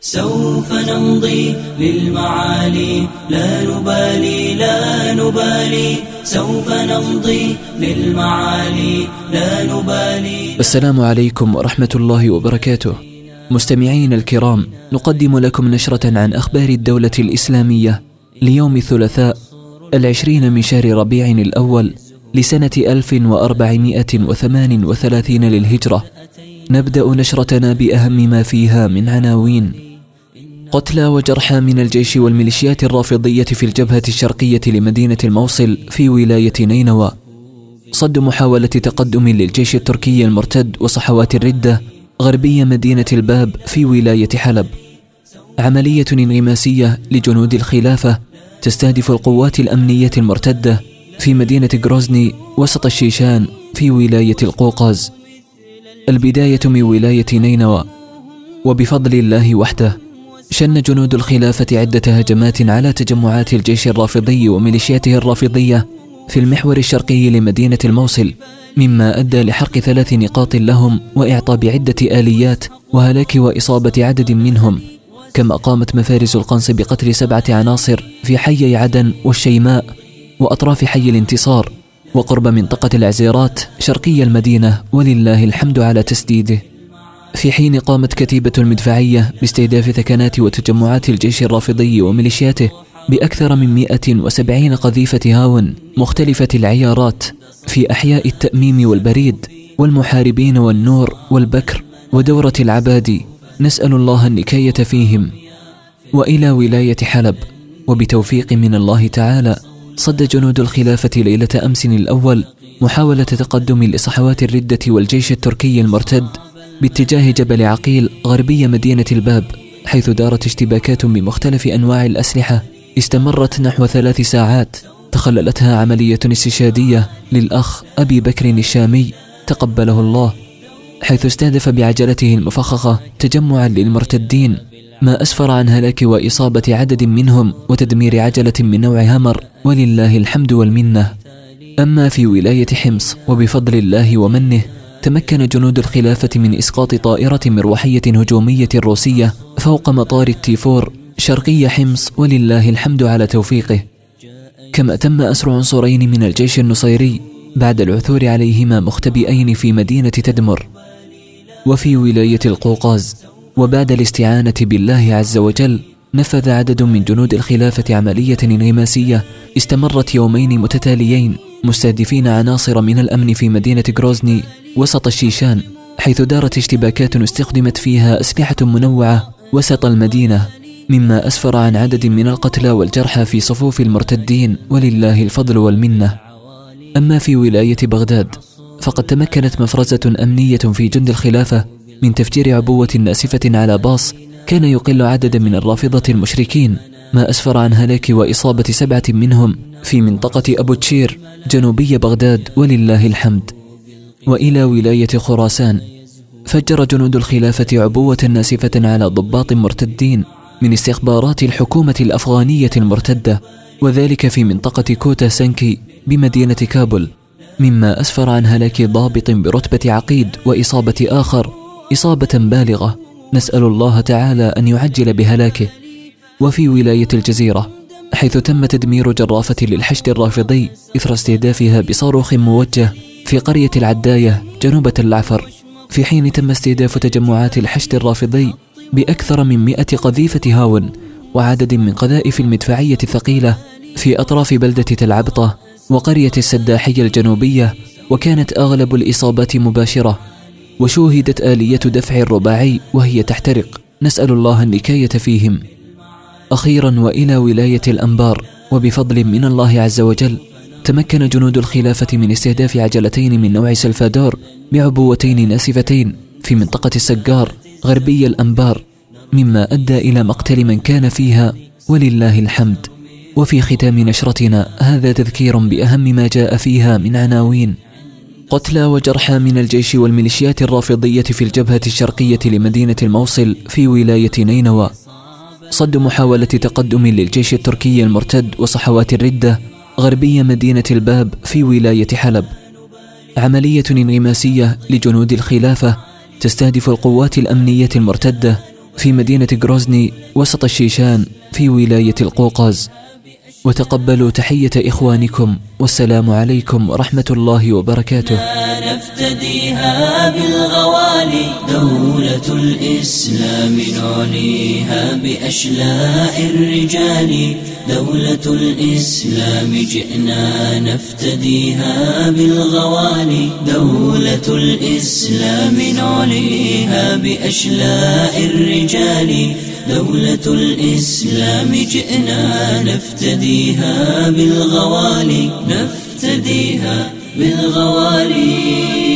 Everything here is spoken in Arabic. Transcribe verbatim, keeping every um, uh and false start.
سوف نمضي للمعالي لا نبالي لا نبالي سوف نمضي للمعالي لا نبالي. السلام عليكم ورحمة الله وبركاته. مستمعين الكرام، نقدم لكم نشرة عن أخبار الدولة الإسلامية ليوم الثلاثاء العشرين من شهر ربيع الأول لسنة ألف وأربعمائة وثمان وثلاثين للهجرة. نبدأ نشرتنا بأهم ما فيها من عناوين: قتلى وجرحى من الجيش والميليشيات الرافضية في الجبهة الشرقية لمدينة الموصل في ولاية نينوى. صد محاولة تقدم للجيش التركي المرتد وصحوات الردة غربية مدينة الباب في ولاية حلب. عملية انغماسية لجنود الخلافة تستهدف القوات الأمنية المرتدة في مدينة غروزني وسط الشيشان في ولاية القوقاز. البداية من ولاية نينوى. وبفضل الله وحده شن جنود الخلافة عدة هجمات على تجمعات الجيش الرافضي وميليشياته الرافضية في المحور الشرقي لمدينة الموصل، مما أدى لحرق ثلاث نقاط لهم وإعطاب عدة آليات وهلاك وإصابة عدد منهم. كما قامت مفارز القنص بقتل سبعة عناصر في حي عدن والشيماء وأطراف حي الانتصار وقرب منطقة العزيرات شرقي المدينة، ولله الحمد على تسديده. في حين قامت كتيبة المدفعية باستهداف ثكنات وتجمعات الجيش الرافضي وميليشياته بأكثر من مئة وسبعين قذيفة هاون مختلفة العيارات في أحياء التأميم والبريد والمحاربين والنور والبكر ودورة العبادي، نسأل الله النكاية فيهم. وإلى ولاية حلب. وبتوفيق من الله تعالى صد جنود الخلافة ليلة أمس الأول محاولة تقدم لصحوات الردة والجيش التركي المرتد باتجاه جبل عقيل غربية مدينة الباب، حيث دارت اشتباكات بمختلف أنواع الأسلحة استمرت نحو ثلاث ساعات تخللتها عملية استشهادية للأخ أبي بكر الشامي تقبله الله، حيث استهدف بعجلته المفخخة تجمعا للمرتدين، ما أسفر عن هلاك وإصابة عدد منهم وتدمير عجلة من نوع همر، ولله الحمد والمنة. أما في ولاية حمص، وبفضل الله ومنه تمكن جنود الخلافة من إسقاط طائرة مروحية هجومية روسية فوق مطار التيفور شرقي حمص، ولله الحمد على توفيقه. كما تم أسر عنصرين من الجيش النصيري بعد العثور عليهما مختبئين في مدينة تدمر. وفي ولاية القوقاز، وبعد الاستعانة بالله عز وجل نفذ عدد من جنود الخلافة عملية انغماسية استمرت يومين متتاليين مستهدفين عناصر من الأمن في مدينة غروزني وسط الشيشان، حيث دارت اشتباكات استخدمت فيها أسلحة منوعة وسط المدينة، مما أسفر عن عدد من القتلى والجرحى في صفوف المرتدين، ولله الفضل والمنة. أما في ولاية بغداد، فقد تمكنت مفرزة أمنية في جند الخلافة من تفجير عبوة ناسفة على باص كان يقل عددا من الرافضة المشركين، ما أسفر عن هلاك وإصابة سبعة منهم في منطقة أبو تشير جنوبي بغداد، ولله الحمد. وإلى ولاية خراسان، فجر جنود الخلافة عبوة ناسفة على ضباط مرتدين من استخبارات الحكومة الأفغانية المرتدة، وذلك في منطقة كوتا سانكي بمدينة كابول، مما أسفر عن هلاك ضابط برتبة عقيد وإصابة آخر إصابة بالغة، نسأل الله تعالى أن يعجل بهلاكه. وفي ولاية الجزيرة، حيث تم تدمير جرافة للحشد الرافضي إثر استهدافها بصاروخ موجه في قرية العداية جنوب تل عفر، في حين تم استهداف تجمعات الحشد الرافضي بأكثر من مئة قذيفة هاون وعدد من قذائف المدفعية الثقيلة في أطراف بلدة تل عبطة وقرية السداحية الجنوبية، وكانت أغلب الإصابات مباشرة، وشوهدت آلية دفع الرباعي وهي تحترق، نسأل الله النكاية فيهم. أخيرا وإلى ولاية الأنبار، وبفضل من الله عز وجل تمكن جنود الخلافة من استهداف عجلتين من نوع سلفادور بعبوتين ناسفتين في منطقة السجار غربي الأنبار، مما أدى إلى مقتل من كان فيها، ولله الحمد. وفي ختام نشرتنا هذا تذكير بأهم ما جاء فيها من عناوين: قتلى وجرحى من الجيش والميليشيات الرافضية في الجبهة الشرقية لمدينة الموصل في ولاية نينوى. صد محاولة تقدم للجيش التركي المرتد وصحوات الردة غربية مدينة الباب في ولاية حلب. عملية انغماسية لجنود الخلافة تستهدف القوات الأمنية المرتدة في مدينة غروزني وسط الشيشان في ولاية القوقاز. وتقبلوا تحية إخوانكم، والسلام عليكم ورحمة الله وبركاته. نفتديها بالغوالي دولة الإسلام نعليها بأشلاء الرجال، دولة الإسلام جئنا نفتديها بالغوالي، دولة الإسلام نعليها بأشلاء الرجال، دولة الإسلام جئنا نفتديها بالغوالي، نفتديها بالغوالي.